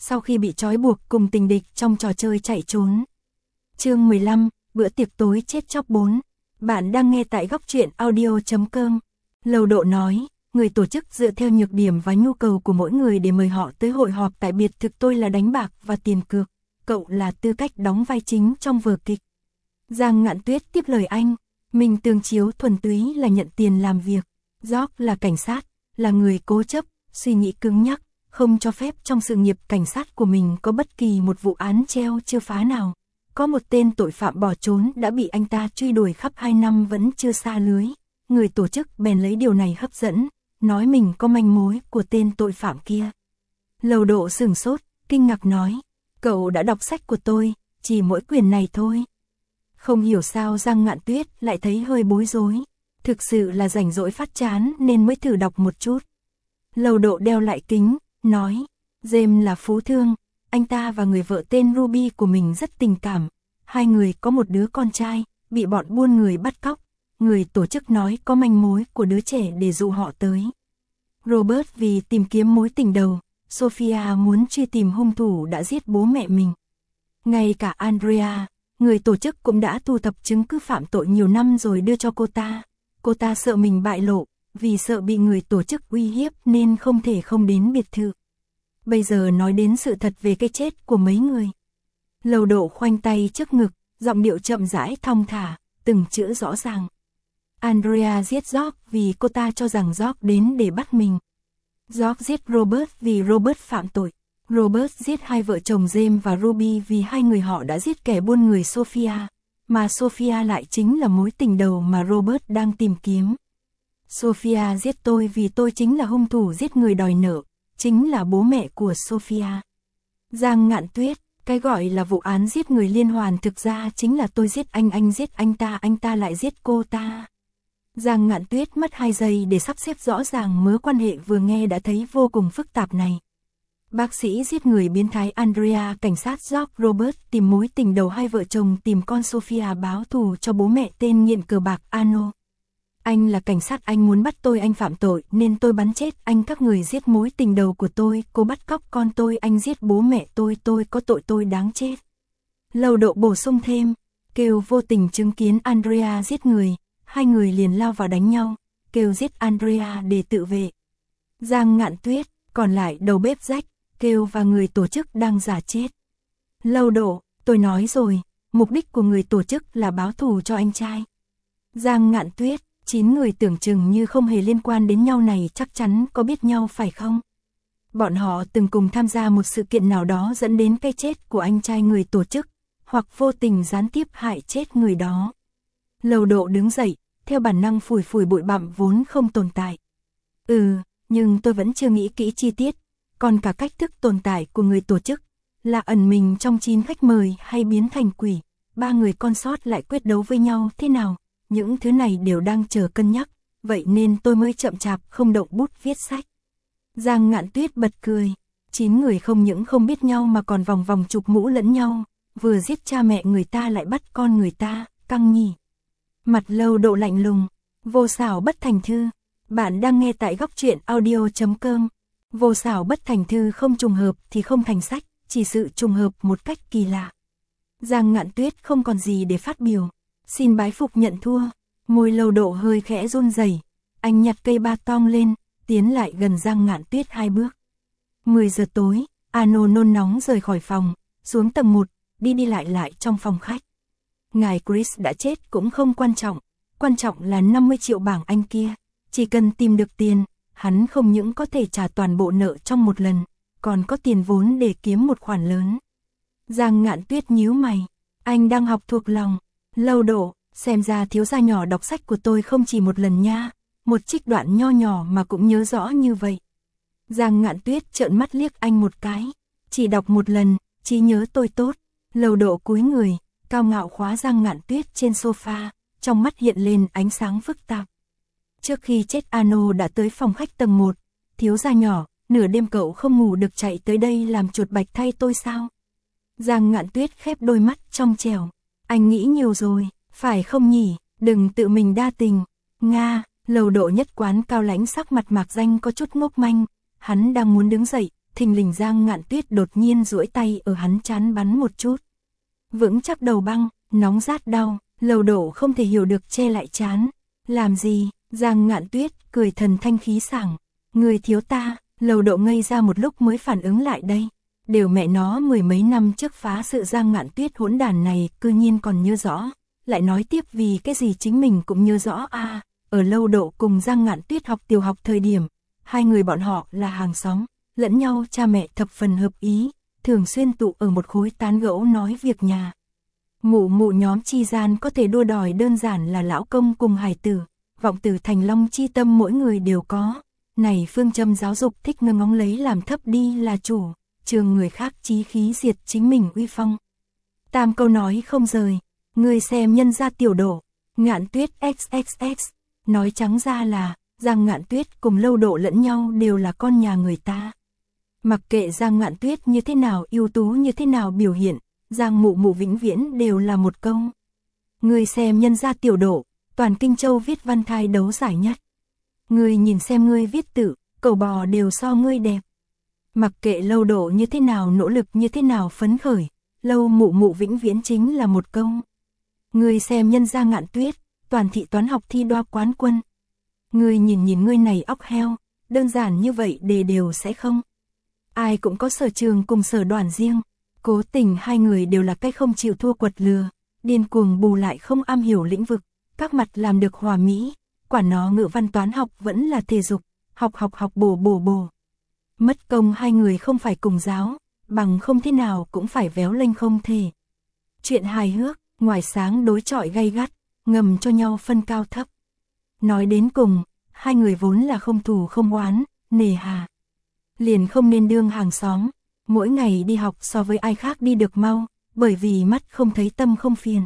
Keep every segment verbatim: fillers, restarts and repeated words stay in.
sau khi bị trói buộc cùng tình địch trong trò chơi chạy trốn. Chương mười lăm, bữa tiệc tối chết chóc bốn. Bạn đang nghe tại góc truyện audio chấm com. Lầu Độ nói, người tổ chức dựa theo nhược điểm và nhu cầu của mỗi người để mời họ tới hội họp tại biệt thực tôi là đánh bạc và tiền cược, cậu là tư cách đóng vai chính trong vở kịch. Giang Ngạn Tuyết tiếp lời anh, mình Tường Chiếu thuần túy là nhận tiền làm việc, George là cảnh sát, là người cố chấp, suy nghĩ cứng nhắc, không cho phép trong sự nghiệp cảnh sát của mình có bất kỳ một vụ án treo chưa phá nào. Có một tên tội phạm bỏ trốn đã bị anh ta truy đuổi khắp hai năm vẫn chưa xa lưới. Người tổ chức bèn lấy điều này hấp dẫn, nói mình có manh mối của tên tội phạm kia. Lầu Độ sửng sốt, kinh ngạc nói, cậu đã đọc sách của tôi, chỉ mỗi quyển này thôi. Không hiểu sao Giang Ngạn Tuyết lại thấy hơi bối rối, thực sự là rảnh rỗi phát chán nên mới thử đọc một chút. Lầu Độ đeo lại kính, nói, James là phú thương, anh ta và người vợ tên Ruby của mình rất tình cảm, hai người có một đứa con trai, bị bọn buôn người bắt cóc, người tổ chức nói có manh mối của đứa trẻ để dụ họ tới. Robert vì tìm kiếm mối tình đầu, Sophia muốn truy tìm hung thủ đã giết bố mẹ mình. Ngay cả Andrea, người tổ chức cũng đã thu thập chứng cứ phạm tội nhiều năm rồi đưa cho cô ta. Cô ta sợ mình bại lộ, vì sợ bị người tổ chức uy hiếp nên không thể không đến biệt thự. Bây giờ nói đến sự thật về cái chết của mấy người. Lầu Độ khoanh tay trước ngực, giọng điệu chậm rãi thong thả, từng chữ rõ ràng. Andrea giết George vì cô ta cho rằng George đến để bắt mình. George giết Robert vì Robert phạm tội. Robert giết hai vợ chồng James và Ruby vì hai người họ đã giết kẻ buôn người Sophia, mà Sophia lại chính là mối tình đầu mà Robert đang tìm kiếm. Sophia giết tôi vì tôi chính là hung thủ giết người đòi nợ, chính là bố mẹ của Sophia. Giang Ngạn Tuyết, cái gọi là vụ án giết người liên hoàn thực ra chính là tôi giết anh, anh giết anh ta, anh ta lại giết cô ta. Giang Ngạn Tuyết mất hai giây để sắp xếp rõ ràng mối quan hệ vừa nghe đã thấy vô cùng phức tạp này. Bác sĩ giết người biến thái Andrea, cảnh sát George, Robert tìm mối tình đầu hai vợ chồng tìm con Sophia báo thù cho bố mẹ tên nghiện cờ bạc Ano. Anh là cảnh sát, anh muốn bắt tôi, anh phạm tội nên tôi bắn chết anh. Các người giết mối tình đầu của tôi, cô bắt cóc con tôi, anh giết bố mẹ tôi, tôi có tội, tôi đáng chết. Lầu Độ bổ sung thêm, kêu vô tình chứng kiến Andrea giết người, hai người liền lao vào đánh nhau, kêu giết Andrea để tự vệ. Giang Ngạn Tuyết, còn lại đầu bếp rách, kêu và người tổ chức đang giả chết. Lầu Độ, tôi nói rồi, mục đích của người tổ chức là báo thù cho anh trai. Giang Ngạn Tuyết, chín người tưởng chừng như không hề liên quan đến nhau này chắc chắn có biết nhau phải không? Bọn họ từng cùng tham gia một sự kiện nào đó dẫn đến cái chết của anh trai người tổ chức, hoặc vô tình gián tiếp hại chết người đó. Lầu Độ đứng dậy, theo bản năng phủi phủi bụi bặm vốn không tồn tại. Ừ, nhưng tôi vẫn chưa nghĩ kỹ chi tiết, còn cả cách thức tồn tại của người tổ chức, là ẩn mình trong chín khách mời hay biến thành quỷ, ba người con sót lại quyết đấu với nhau thế nào, những thứ này đều đang chờ cân nhắc, vậy nên tôi mới chậm chạp không động bút viết sách. Giang Ngạn Tuyết bật cười, chín người không những không biết nhau mà còn vòng vòng chụp mũ lẫn nhau, vừa giết cha mẹ người ta lại bắt con người ta, căng nhỉ. Mặt Lầu Độ lạnh lùng, vô xảo bất thành thư. Bạn đang nghe tại góc truyện audio chấm com. Vô xảo bất thành thư không trùng hợp thì không thành sách, chỉ sự trùng hợp một cách kỳ lạ. Giang Ngạn Tuyết không còn gì để phát biểu, xin bái phục nhận thua. Môi Lầu Độ hơi khẽ run rẩy, anh nhặt cây ba tong lên, tiến lại gần Giang Ngạn Tuyết hai bước. mười giờ tối, Ano nôn nóng rời khỏi phòng, xuống tầng một, đi đi lại lại trong phòng khách. Ngài Chris đã chết cũng không quan trọng, quan trọng là năm mươi triệu bảng Anh kia, chỉ cần tìm được tiền, hắn không những có thể trả toàn bộ nợ trong một lần, còn có tiền vốn để kiếm một khoản lớn. Giang Ngạn Tuyết nhíu mày, anh đang học thuộc lòng. Lầu Độ, xem ra thiếu gia nhỏ đọc sách của tôi không chỉ một lần nha, một trích đoạn nho nhỏ mà cũng nhớ rõ như vậy. Giang Ngạn Tuyết trợn mắt liếc anh một cái, chỉ đọc một lần, trí nhớ tôi tốt. Lầu Độ cúi người, cao ngạo khóa Giang Ngạn Tuyết trên sofa, trong mắt hiện lên ánh sáng phức tạp. Trước khi chết Ano đã tới phòng khách tầng một, thiếu gia nhỏ, nửa đêm cậu không ngủ được chạy tới đây làm chuột bạch thay tôi sao? Giang Ngạn Tuyết khép đôi mắt trong trẻo, anh nghĩ nhiều rồi, phải không nhỉ, đừng tự mình đa tình. Nga, Lầu Độ nhất quán cao lãnh, sắc mặt mạc danh có chút ngốc manh, hắn đang muốn đứng dậy, thình lình Giang Ngạn Tuyết đột nhiên duỗi tay ở hắn trán bắn một chút. Vững chắc đầu băng, nóng rát đau, Lầu Độ không thể hiểu được che lại trán. Làm gì? Giang Ngạn Tuyết cười thần thanh khí sảng. Người thiếu ta. Lầu Độ ngây ra một lúc mới phản ứng lại đây. Đều mẹ nó mười mấy năm trước phá sự Giang Ngạn Tuyết hỗn đàn này cư nhiên còn nhớ rõ. Lại nói tiếp vì cái gì chính mình cũng nhớ rõ a à, ở Lầu Độ cùng Giang Ngạn Tuyết học tiểu học thời điểm, hai người bọn họ là hàng xóm, lẫn nhau cha mẹ thập phần hợp ý, thường xuyên tụ ở một khối tán gẫu nói việc nhà. Mụ mụ nhóm chi gian có thể đua đòi đơn giản là lão công cùng hài tử, vọng tử thành long chi tâm mỗi người đều có. Này phương châm giáo dục thích ngơ ngóng lấy làm thấp đi là chủ, trường người khác chí khí diệt chính mình uy phong. Tam câu nói không rời, người xem nhân gia tiểu Độ, Ngạn Tuyết xx xx, nói trắng ra là, Giang Ngạn Tuyết cùng Lầu Độ lẫn nhau đều là con nhà người ta. Mặc kệ Giang Ngạn Tuyết như thế nào ưu tú như thế nào biểu hiện, Giang mụ mụ vĩnh viễn đều là một câu. Người xem nhân gia tiểu Độ, toàn Kinh Châu viết văn thai đấu giải nhất. Người nhìn xem ngươi viết tự, cẩu bò đều so ngươi đẹp. Mặc kệ Lầu Độ như thế nào nỗ lực như thế nào phấn khởi, Lâu mụ mụ vĩnh viễn chính là một câu. Người xem nhân gia Ngạn Tuyết, toàn thị toán học thi đoa quán quân. Người nhìn nhìn ngươi này óc heo, đơn giản như vậy đề đều sẽ không. Ai cũng có sở trường cùng sở đoàn riêng, cố tình hai người đều là cái không chịu thua quật lừa, điên cuồng bù lại không am hiểu lĩnh vực, các mặt làm được hòa mỹ, quả nó ngữ văn toán học vẫn là thể dục, học học học bổ bổ bổ. Mất công hai người không phải cùng giáo, bằng không thế nào cũng phải véo lênh không thể. Chuyện hài hước, ngoài sáng đối chọi gay gắt, ngầm cho nhau phân cao thấp. Nói đến cùng, hai người vốn là không thù không oán, nề hà. Liền không nên đương hàng xóm, mỗi ngày đi học so với ai khác đi được mau, bởi vì mắt không thấy tâm không phiền.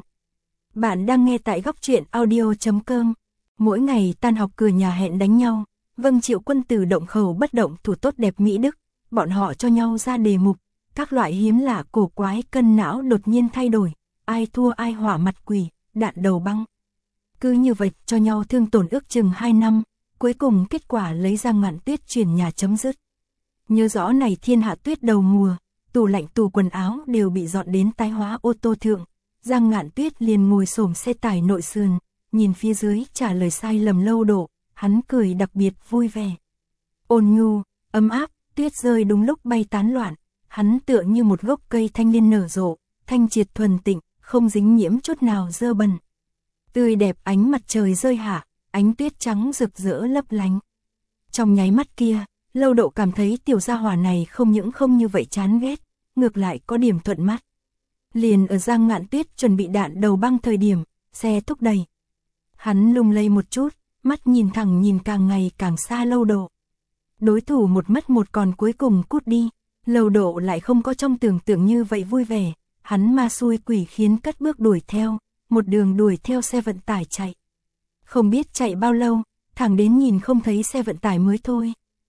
Bạn đang nghe tại góc truyện audio chấm com. Mỗi ngày tan học cửa nhà hẹn đánh nhau, vâng Triệu Quân Tử động khẩu bất động thủ tốt đẹp Mỹ Đức, bọn họ cho nhau ra đề mục, các loại hiếm lạ cổ quái cân não đột nhiên thay đổi, ai thua ai hỏa mặt quỷ, đạn đầu băng. Cứ như vậy cho nhau thương tổn ước chừng hai năm, cuối cùng kết quả lấy Giang Ngạn Tuyết chuyển nhà chấm dứt. Nhớ rõ này thiên hạ tuyết đầu mùa, tủ lạnh tủ quần áo đều bị dọn đến tái hóa ô tô thượng, Giang Ngạn Tuyết liền ngồi xổm xe tải nội sườn, nhìn phía dưới trả lời sai lầm Lầu Độ, hắn cười đặc biệt vui vẻ. Ôn nhu, ấm áp, tuyết rơi đúng lúc bay tán loạn, hắn tựa như một gốc cây thanh liên nở rộ, thanh triệt thuần tịnh, không dính nhiễm chút nào dơ bẩn. Tươi đẹp ánh mặt trời rơi hạ, ánh tuyết trắng rực rỡ lấp lánh. Trong nháy mắt kia, Lầu Độ cảm thấy tiểu gia hỏa này không những không như vậy chán ghét, ngược lại có điểm thuận mắt. Liền ở Giang Ngạn Tuyết chuẩn bị đạn đầu băng thời điểm, xe thúc đẩy. Hắn lung lay một chút, mắt nhìn thẳng nhìn càng ngày càng xa Lầu Độ. Đối thủ một mất một còn cuối cùng cút đi, Lầu Độ lại không có trong tưởng tượng như vậy vui vẻ, hắn ma xui quỷ khiến cất bước đuổi theo, một đường đuổi theo xe vận tải chạy. Không biết chạy bao lâu, thẳng đến nhìn không thấy xe vận tải mới thôi.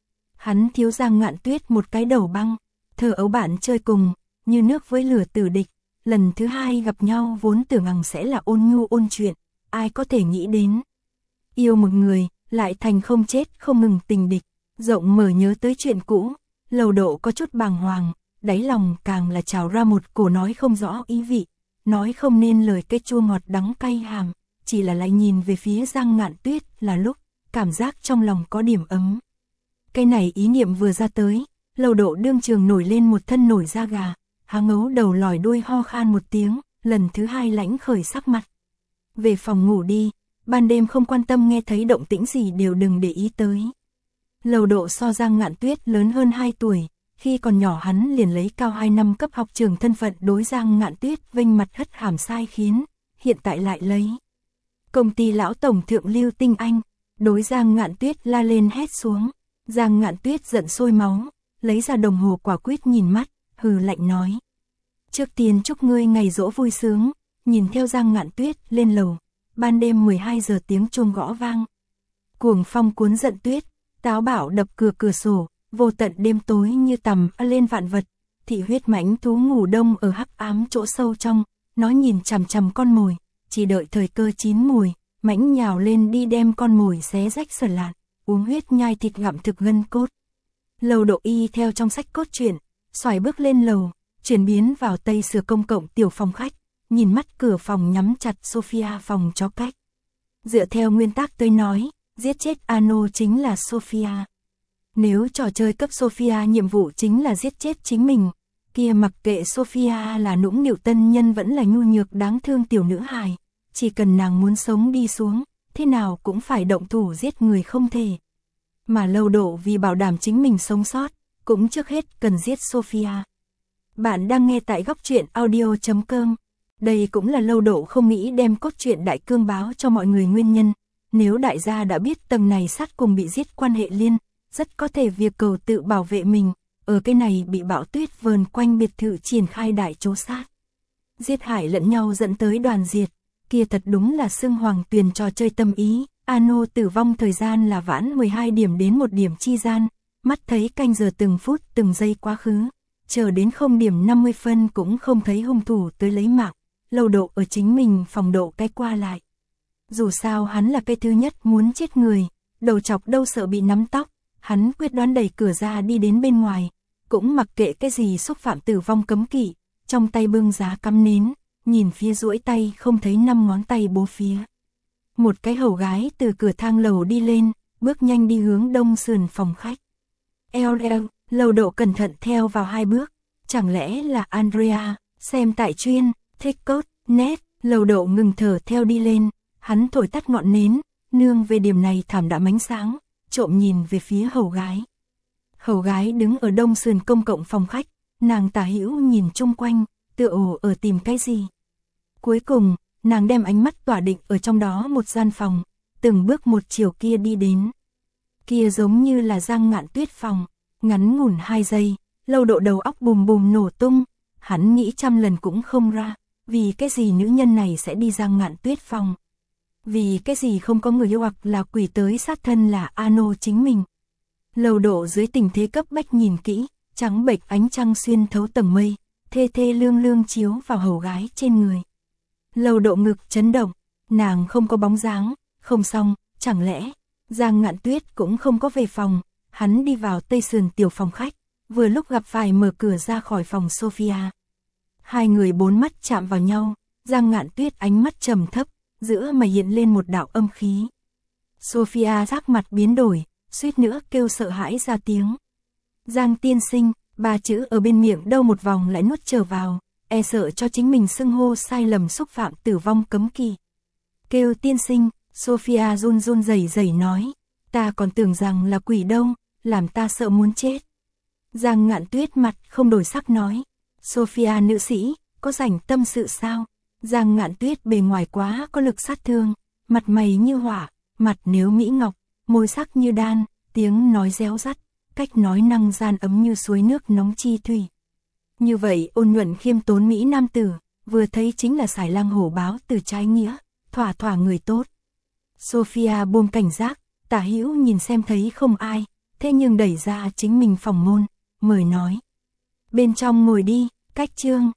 Hắn thiếu Giang Ngạn Tuyết một cái đầu băng, thờ ấu bạn chơi cùng, như nước với lửa tử địch, lần thứ hai gặp nhau vốn tưởng rằng sẽ là ôn nhu ôn chuyện, ai có thể nghĩ đến. Yêu một người, lại thành không chết không ngừng tình địch, rộng mở nhớ tới chuyện cũ, Lầu Độ có chút bàng hoàng, đáy lòng càng là trào ra một cổ nói không rõ ý vị, nói không nên lời cái chua ngọt đắng cay hàm, chỉ là lại nhìn về phía Giang Ngạn Tuyết là lúc, cảm giác trong lòng có điểm ấm. Cái này ý niệm vừa ra tới, Lầu Độ đương trường nổi lên một thân nổi da gà, há ngấu đầu lòi đuôi ho khan một tiếng, lần thứ hai lãnh khởi sắc mặt. Về phòng ngủ đi, ban đêm không quan tâm nghe thấy động tĩnh gì đều đừng để ý tới. Lầu Độ so Giang Ngạn Tuyết lớn hơn hai tuổi, khi còn nhỏ hắn liền lấy cao hai năm cấp học trường thân phận đối Giang Ngạn Tuyết vênh mặt hất hàm sai khiến, hiện tại lại lấy công ty lão tổng thượng Lưu Tinh Anh, đối Giang Ngạn Tuyết la lên hét xuống. Giang Ngạn Tuyết giận sôi máu, lấy ra đồng hồ quả quyết nhìn mắt, hừ lạnh nói. Trước tiên chúc ngươi ngày giỗ vui sướng, nhìn theo Giang Ngạn Tuyết lên lầu, ban đêm mười hai giờ tiếng chuông gõ vang. Cuồng phong cuốn giận tuyết, táo bạo đập cửa cửa sổ, vô tận đêm tối như tầm lên vạn vật, thị huyết mãnh thú ngủ đông ở hắc ám chỗ sâu trong, nó nhìn chằm chằm con mồi, chỉ đợi thời cơ chín mùi, mãnh nhào lên đi đem con mồi xé rách sờ lạn, uống huyết nhai thịt gặm thực gân cốt. Lầu Độ y theo trong sách cốt truyện, xoài bước lên lầu, chuyển biến vào tây sửa công cộng tiểu phòng khách, nhìn mắt cửa phòng nhắm chặt Sophia phòng cho cách. Dựa theo nguyên tắc tôi nói, giết chết Ano chính là Sophia. Nếu trò chơi cấp Sophia nhiệm vụ chính là giết chết chính mình, kia mặc kệ Sophia là nũng nịu tân nhân vẫn là nhu nhược đáng thương tiểu nữ hài, chỉ cần nàng muốn sống đi xuống, thế nào cũng phải động thủ giết người không thể. Mà Lầu Độ vì bảo đảm chính mình sống sót, cũng trước hết cần giết Sophia. Bạn đang nghe tại góc truyện audio chấm com. Đây cũng là Lầu Độ không nghĩ đem cốt truyện đại cương báo cho mọi người nguyên nhân. Nếu đại gia đã biết tầng này sát cùng bị giết quan hệ liên, rất có thể việc cầu tự bảo vệ mình, ở cái này bị bão tuyết vờn quanh biệt thự triển khai đại trố sát. Giết hại lẫn nhau dẫn tới đoàn diệt, kia thật đúng là xưng hoàng tuyền trò chơi tâm ý. Ano tử vong thời gian là vãn mười hai điểm đến một điểm chi gian, mắt thấy canh giờ từng phút từng giây quá khứ, chờ đến không điểm năm mươi phân cũng không thấy hung thủ tới lấy mạng. Lầu Độ ở chính mình phòng độ cái qua lại. Dù sao hắn là cái thứ nhất muốn chết người, đầu chọc đâu sợ bị nắm tóc, hắn quyết đoán đẩy cửa ra đi đến bên ngoài, cũng mặc kệ cái gì xúc phạm tử vong cấm kỵ, trong tay bưng giá cắm nến, nhìn phía duỗi tay không thấy năm ngón tay bố phía. Một cái hầu gái từ cửa thang lầu đi lên, bước nhanh đi hướng đông sườn phòng khách. Eo eo, Lầu Độ cẩn thận theo vào hai bước, chẳng lẽ là Andrea, xem tại chuyên, thích cốt, nét, Lầu Độ ngừng thở theo đi lên, hắn thổi tắt ngọn nến, nương về điểm này thảm đạm ánh sáng, trộm nhìn về phía hầu gái. Hầu gái đứng ở đông sườn công cộng phòng khách, nàng tả hữu nhìn chung quanh, tựa ổ ở tìm cái gì. Cuối cùng, nàng đem ánh mắt tỏa định ở trong đó một gian phòng, từng bước một chiều kia đi đến. Kia giống như là Giang Ngạn Tuyết phòng, ngắn ngủn hai giây, Lầu Độ đầu óc bùm bùm nổ tung, hắn nghĩ trăm lần cũng không ra, vì cái gì nữ nhân này sẽ đi Giang Ngạn Tuyết phòng. Vì cái gì không có người yêu hoặc là quỷ tới sát thân là Ano chính mình. Lầu Độ dưới tình thế cấp bách nhìn kỹ, trắng bệch ánh trăng xuyên thấu tầng mây, thê thê lương lương chiếu vào hầu gái trên người. Lầu Độ ngực chấn động, nàng không có bóng dáng, không xong, chẳng lẽ Giang Ngạn Tuyết cũng không có về phòng. Hắn đi vào tây sườn tiểu phòng khách, vừa lúc gặp phải mở cửa ra khỏi phòng Sophia. Hai người bốn mắt chạm vào nhau, Giang Ngạn Tuyết ánh mắt trầm thấp, giữa mày hiện lên một đạo âm khí. Sophia sắc mặt biến đổi, suýt nữa kêu sợ hãi ra tiếng. Giang tiên sinh, ba chữ ở bên miệng đâu một vòng lại nuốt trở vào, e sợ cho chính mình xưng hô sai lầm xúc phạm tử vong cấm kỵ. Kêu tiên sinh, Sophia run run rẩy rẩy nói, ta còn tưởng rằng là quỷ đâu, làm ta sợ muốn chết. Giang Ngạn Tuyết mặt không đổi sắc nói, Sophia nữ sĩ, có rảnh tâm sự sao? Giang Ngạn Tuyết bề ngoài quá có lực sát thương, mặt mày như hỏa, mặt nếu mỹ ngọc, môi sắc như đan, tiếng nói réo rắt, cách nói năng gian ấm như suối nước nóng chi thủy. Như vậy ôn nhuận khiêm tốn mỹ nam tử, vừa thấy chính là sải lang hổ báo từ trái nghĩa, thỏa thỏa người tốt. Sophia buông cảnh giác, tả hữu nhìn xem thấy không ai, thế nhưng đẩy ra chính mình phòng môn, mời nói. Bên trong ngồi đi, cách chương.